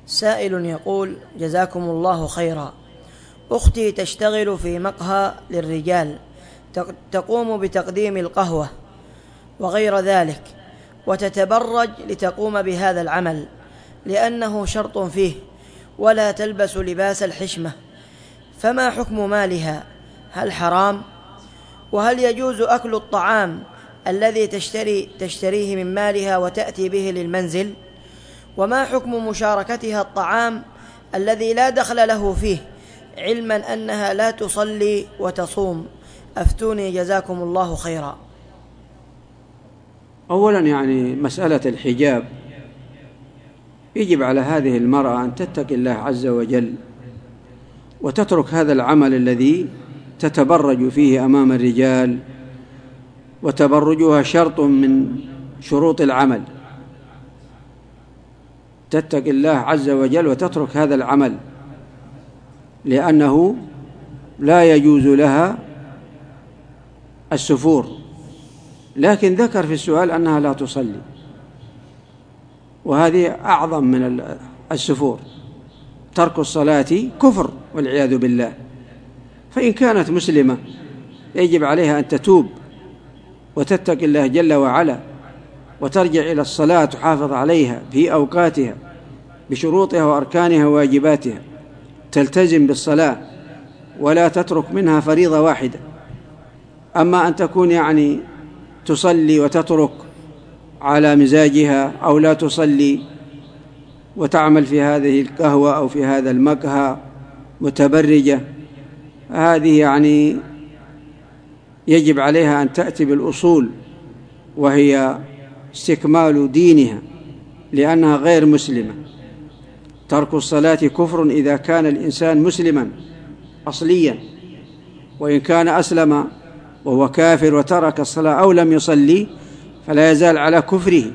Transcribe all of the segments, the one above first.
سائل يقول: جزاكم الله خيرا، أختي تشتغل في مقهى للرجال، تقوم بتقديم القهوة وغير ذلك، وتتبرج لتقوم بهذا العمل لأنه شرط فيه، ولا تلبس لباس الحشمة، فما حكم مالها؟ هل حرام؟ وهل يجوز أكل الطعام الذي تشتريه من مالها وتأتي به للمنزل؟ وما حكم مشاركتها الطعام الذي لا دخل له فيه، علما أنها لا تصلي وتصوم؟ أفتوني جزاكم الله خيرا. أولا مسألة الحجاب، يجب على هذه المرأة أن تتقي الله عز وجل وتترك هذا العمل الذي تتبرج فيه أمام الرجال، وتبرجها شرط من شروط العمل. تتقي الله عز وجل وتترك هذا العمل، لأنه لا يجوز لها السفور. لكن ذكر في السؤال أنها لا تصلي، وهذه أعظم من السفور. ترك الصلاة كفر والعياذ بالله. فإن كانت مسلمة يجب عليها أن تتوب وتتقي الله جل وعلا، وترجع إلى الصلاة، تحافظ عليها في أوقاتها بشروطها وأركانها وواجباتها، تلتزم بالصلاة ولا تترك منها فريضة واحدة. أما أن تكون تصلي وتترك على مزاجها، أو لا تصلي وتعمل في هذه القهوة أو في هذا المقهى متبرجة، هذه يجب عليها أن تأتي بالأصول، وهي استكمال دينها، لأنها غير مسلمة. ترك الصلاة كفر إذا كان الإنسان مسلما أصليا، وإن كان أسلم وهو كافر وترك الصلاة أو لم يصلي فلا يزال على كفره.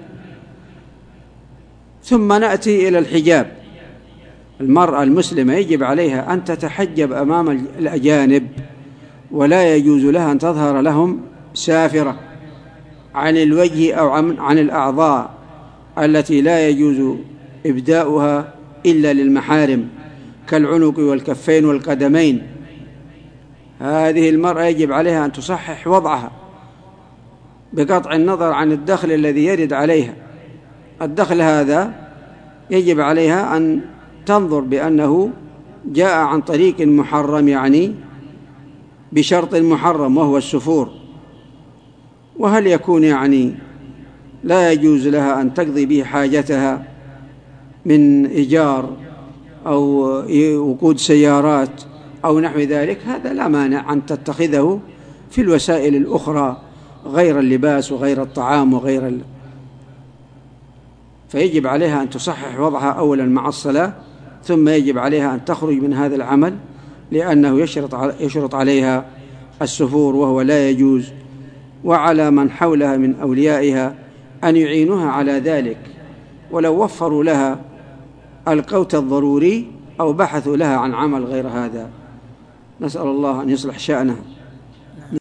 ثم نأتي إلى الحجاب. المرأة المسلمة يجب عليها أن تتحجب أمام الأجانب، ولا يجوز لها أن تظهر لهم سافرة عن الوجه أو عن الأعضاء التي لا يجوز إبداؤها إلا للمحارم، كالعنق والكفين والقدمين. هذه المرأة يجب عليها أن تصحح وضعها بقطع النظر عن الدخل الذي يرد عليها. الدخل هذا يجب عليها أن تنظر بأنه جاء عن طريق محرم، بشرط محرم وهو السفور. وهل يكون لا يجوز لها أن تقضي به حاجتها من إيجار أو وقود سيارات أو نحو ذلك، هذا لا مانع أن تتخذه في الوسائل الأخرى غير اللباس وغير الطعام فيجب عليها أن تصحح وضعها أولا مع الصلاة، ثم يجب عليها أن تخرج من هذا العمل، لأنه يشرط عليها السفور وهو لا يجوز. وعلى من حولها من أوليائها أن يعينوها على ذلك، ولو وفروا لها القوت الضروري أو بحثوا لها عن عمل غير هذا. نسأل الله أن يصلح شأنها.